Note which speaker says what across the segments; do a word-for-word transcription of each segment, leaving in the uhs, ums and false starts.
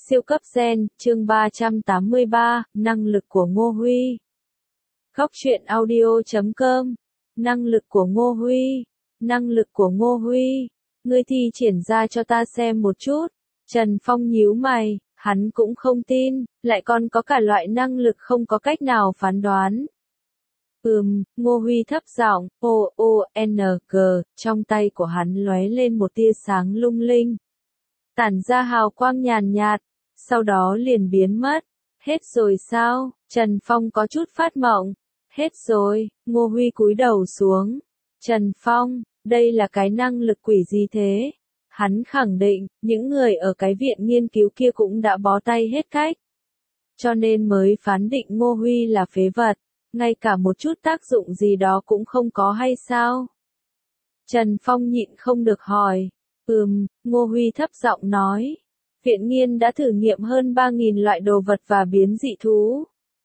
Speaker 1: Siêu cấp gen, chương ba trăm tám mươi ba, năng lực của Ngô Huy. Góc truyện audio chấm com. Năng lực của Ngô Huy. Năng lực của Ngô Huy. Ngươi thi triển ra cho ta xem một chút. Trần Phong nhíu mày, hắn cũng không tin, lại còn có cả loại năng lực không có cách nào phán đoán. Ừm, Ngô Huy thấp giọng, O O N G, trong tay của hắn lóe lên một tia sáng lung linh. Tản ra hào quang nhàn nhạt, sau đó liền biến mất. Hết rồi sao? Trần Phong có chút phát mộng. Hết rồi, Ngô Huy cúi đầu xuống. Trần Phong, đây là cái năng lực quỷ gì thế? Hắn khẳng định, những người ở cái viện nghiên cứu kia cũng đã bó tay hết cách. Cho nên mới phán định Ngô Huy là phế vật, ngay cả một chút tác dụng gì đó cũng không có hay sao? Trần Phong nhịn không được hỏi. Ừm, Ngô Huy thấp giọng nói. Viện nghiên đã thử nghiệm hơn ba nghìn loại đồ vật và biến dị thú.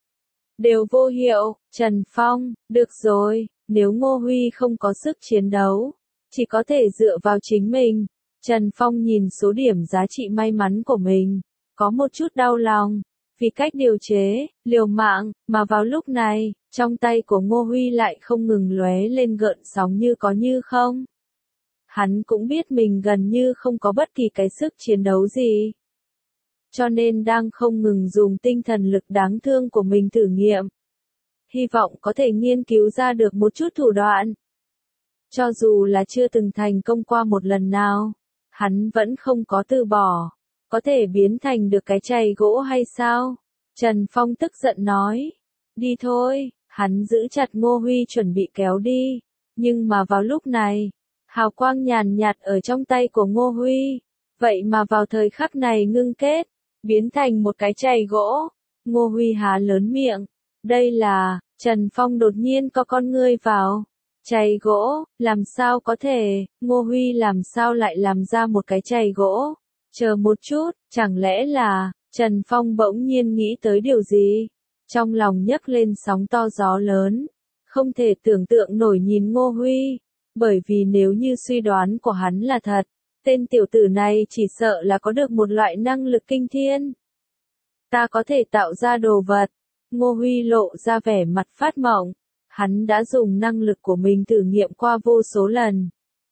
Speaker 1: Đều vô hiệu. Trần Phong, được rồi, nếu Ngô Huy không có sức chiến đấu, chỉ có thể dựa vào chính mình. Trần Phong nhìn số điểm giá trị may mắn của mình, có một chút đau lòng, vì cách điều chế, liều mạng, mà vào lúc này, trong tay của Ngô Huy lại không ngừng lóe lên gợn sóng như có như không. Hắn cũng biết mình gần như không có bất kỳ cái sức chiến đấu gì. Cho nên đang không ngừng dùng tinh thần lực đáng thương của mình thử nghiệm. Hy vọng có thể nghiên cứu ra được một chút thủ đoạn. Cho dù là chưa từng thành công qua một lần nào, hắn vẫn không có từ bỏ. Có thể biến thành được cái chày gỗ hay sao? Trần Phong tức giận nói. Đi thôi, hắn giữ chặt Ngô Huy chuẩn bị kéo đi. Nhưng mà vào lúc này, hào quang nhàn nhạt ở trong tay của Ngô Huy, vậy mà vào thời khắc này ngưng kết, biến thành một cái chày gỗ. Ngô Huy há lớn miệng. Đây là, Trần Phong đột nhiên có con ngươi vào. Chày gỗ, làm sao có thể, Ngô Huy làm sao lại làm ra một cái chày gỗ? Chờ một chút, chẳng lẽ là, Trần Phong bỗng nhiên nghĩ tới điều gì? Trong lòng nhấc lên sóng to gió lớn, không thể tưởng tượng nổi nhìn Ngô Huy. Bởi vì nếu như suy đoán của hắn là thật, tên tiểu tử này chỉ sợ là có được một loại năng lực kinh thiên. Ta có thể tạo ra đồ vật. Ngô Huy lộ ra vẻ mặt phát mộng. Hắn đã dùng năng lực của mình thử nghiệm qua vô số lần.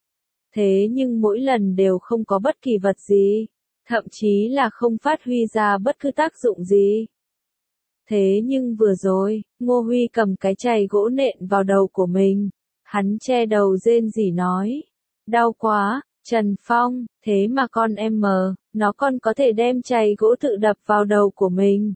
Speaker 1: Thế nhưng mỗi lần đều không có bất kỳ vật gì, thậm chí là không phát huy ra bất cứ tác dụng gì. Thế nhưng vừa rồi, Ngô Huy cầm cái chày gỗ nện vào đầu của mình. Hắn che đầu rên rỉ nói. Đau quá, Trần Phong, thế mà con em mờ, nó còn có thể đem chày gỗ tự đập vào đầu của mình.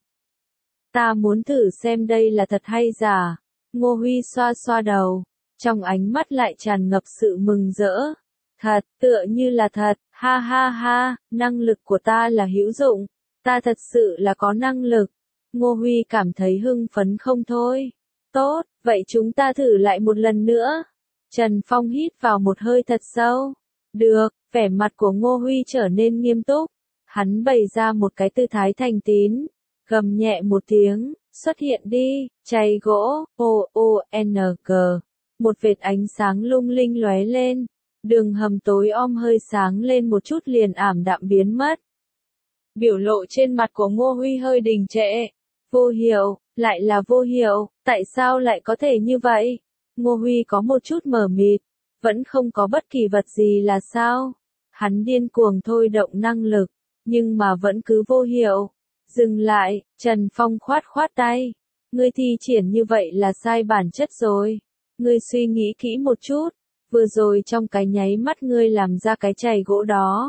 Speaker 1: Ta muốn thử xem đây là thật hay giả. Ngô Huy xoa xoa đầu, trong ánh mắt lại tràn ngập sự mừng rỡ. Thật, tựa như là thật, ha ha ha, năng lực của ta là hữu dụng, ta thật sự là có năng lực. Ngô Huy cảm thấy hưng phấn không thôi. Tốt, vậy chúng ta thử lại một lần nữa. Trần Phong hít vào một hơi thật sâu. Được, vẻ mặt của Ngô Huy trở nên nghiêm túc. Hắn bày ra một cái tư thái thành tín, gầm nhẹ một tiếng, xuất hiện đi, chày gỗ, O O N G. Một vệt ánh sáng lung linh lóe lên, đường hầm tối om hơi sáng lên một chút liền ảm đạm biến mất. Biểu lộ trên mặt của Ngô Huy hơi đình trệ. Vô hiệu, lại là vô hiệu, tại sao lại có thể như vậy? Ngô Huy có một chút mờ mịt, vẫn không có bất kỳ vật gì là sao? Hắn điên cuồng thôi động năng lực, nhưng mà vẫn cứ vô hiệu. Dừng lại, Trần Phong khoát khoát tay. Ngươi thi triển như vậy là sai bản chất rồi. Ngươi suy nghĩ kỹ một chút, vừa rồi trong cái nháy mắt ngươi làm ra cái chày gỗ đó.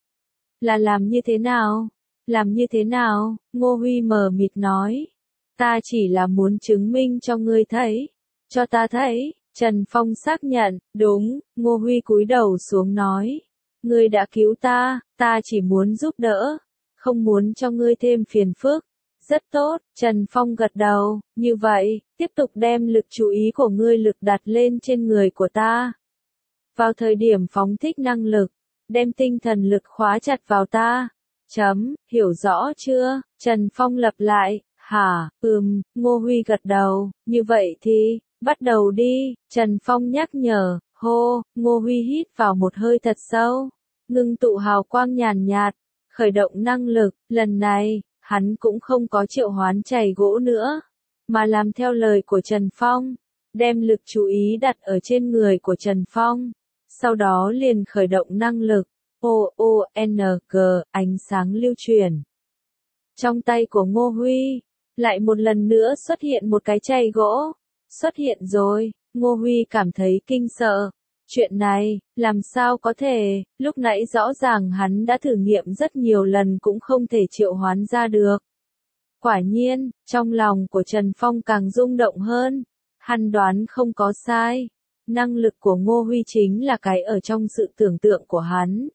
Speaker 1: Là làm như thế nào? Làm như thế nào? Ngô Huy mờ mịt nói. Ta chỉ là muốn chứng minh cho ngươi thấy. Cho ta thấy. Trần Phong xác nhận. Đúng, Ngô Huy cúi đầu xuống nói. Ngươi đã cứu ta, ta chỉ muốn giúp đỡ. Không muốn cho ngươi thêm phiền phức. Rất tốt, Trần Phong gật đầu. Như vậy, tiếp tục đem lực chú ý của ngươi lực đặt lên trên người của ta. Vào thời điểm phóng thích năng lực, đem tinh thần lực khóa chặt vào ta. Chấm, hiểu rõ chưa? Trần Phong lặp lại. Hả, ừm, Ngô Huy gật đầu. Như vậy thì, bắt đầu đi. Trần Phong nhắc nhở. Hô, Ngô Huy hít vào một hơi thật sâu. Ngưng tụ hào quang nhàn nhạt. khởi động năng lực, lần này, hắn cũng không có triệu hoán chày gỗ nữa, mà làm theo lời của Trần Phong, đem lực chú ý đặt ở trên người của Trần Phong, sau đó liền khởi động năng lực, O O N G, ánh sáng lưu chuyển. Trong tay của Ngô Huy, lại một lần nữa xuất hiện một cái chày gỗ, xuất hiện rồi, Ngô Huy cảm thấy kinh sợ. Chuyện này, làm sao có thể, lúc nãy rõ ràng hắn đã thử nghiệm rất nhiều lần cũng không thể triệu hoán ra được. Quả nhiên, trong lòng của Trần Phong càng rung động hơn, hắn đoán không có sai. Năng lực của Ngô Huy chính là cái ở trong sự tưởng tượng của hắn.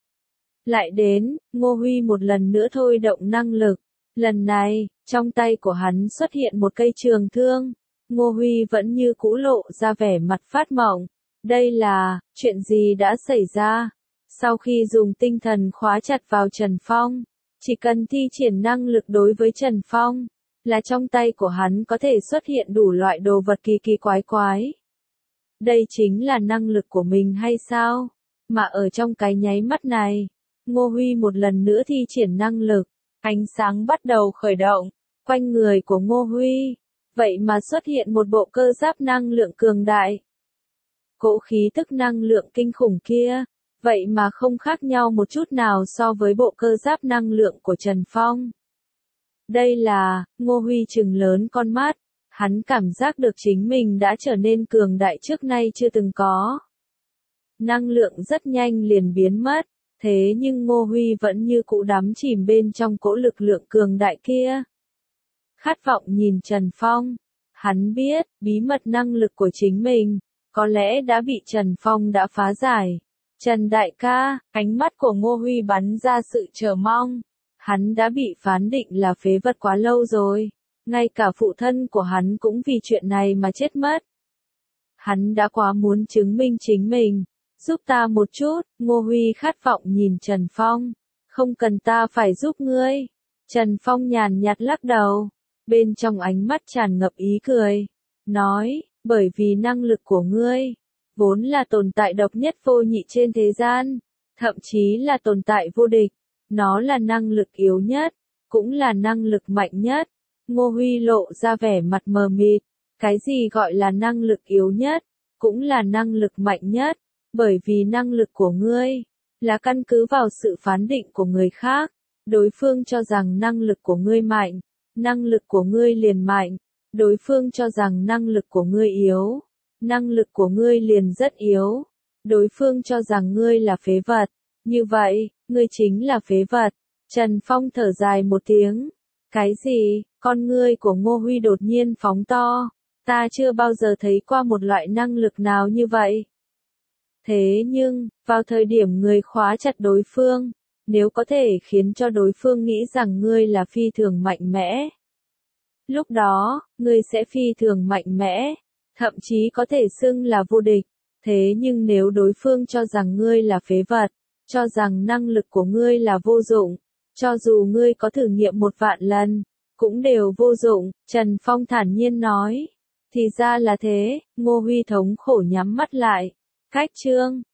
Speaker 1: Lại đến, Ngô Huy một lần nữa thôi động năng lực. Lần này, trong tay của hắn xuất hiện một cây trường thương. Ngô Huy vẫn như cũ lộ ra vẻ mặt phát mộng. Đây là, chuyện gì đã xảy ra? Sau khi dùng tinh thần khóa chặt vào Trần Phong, chỉ cần thi triển năng lực đối với Trần Phong, là trong tay của hắn có thể xuất hiện đủ loại đồ vật kỳ kỳ quái quái. Đây chính là năng lực của mình hay sao? Mà ở trong cái nháy mắt này, Ngô Huy một lần nữa thi triển năng lực, ánh sáng bắt đầu khởi động, quanh người của Ngô Huy, vậy mà xuất hiện một bộ cơ giáp năng lượng cường đại. Cỗ khí tức năng lượng kinh khủng kia, vậy mà không khác nhau một chút nào so với bộ cơ giáp năng lượng của Trần Phong. Đây là, Ngô Huy trừng lớn con mắt, hắn cảm giác được chính mình đã trở nên cường đại trước nay chưa từng có. Năng lượng rất nhanh liền biến mất, thế nhưng Ngô Huy vẫn như cũ đắm chìm bên trong cỗ lực lượng cường đại kia. Khát vọng nhìn Trần Phong, hắn biết, bí mật năng lực của chính mình, có lẽ đã bị Trần Phong đã phá giải. Trần đại ca, ánh mắt của Ngô Huy bắn ra sự chờ mong. Hắn đã bị phán định là phế vật quá lâu rồi. Ngay cả phụ thân của hắn cũng vì chuyện này mà chết mất. Hắn đã quá muốn chứng minh chính mình. Giúp ta một chút, Ngô Huy khát vọng nhìn Trần Phong. Không cần ta phải giúp ngươi. Trần Phong nhàn nhạt lắc đầu. Bên trong ánh mắt tràn ngập ý cười. Nói, bởi vì năng lực của ngươi, vốn là tồn tại độc nhất vô nhị trên thế gian, thậm chí là tồn tại vô địch. Nó là năng lực yếu nhất, cũng là năng lực mạnh nhất. Ngô Huy lộ ra vẻ mặt mờ mịt. Cái gì gọi là năng lực yếu nhất, cũng là năng lực mạnh nhất, bởi vì năng lực của ngươi, là căn cứ vào sự phán định của người khác. Đối phương cho rằng năng lực của ngươi mạnh, năng lực của ngươi liền mạnh. Đối phương cho rằng năng lực của ngươi yếu, năng lực của ngươi liền rất yếu. Đối phương cho rằng ngươi là phế vật, như vậy, ngươi chính là phế vật. Trần Phong thở dài một tiếng. Cái gì? Con ngươi của Ngô Huy đột nhiên phóng to. Ta chưa bao giờ thấy qua một loại năng lực nào như vậy. Thế nhưng, vào thời điểm ngươi khóa chặt đối phương, nếu có thể khiến cho đối phương nghĩ rằng ngươi là phi thường mạnh mẽ, lúc đó, ngươi sẽ phi thường mạnh mẽ, thậm chí có thể xưng là vô địch. Thế nhưng nếu đối phương cho rằng ngươi là phế vật, cho rằng năng lực của ngươi là vô dụng, cho dù ngươi có thử nghiệm một vạn lần, cũng đều vô dụng, Trần Phong thản nhiên nói. Thì ra là thế, Ngô Huy thống khổ nhắm mắt lại. Cách chương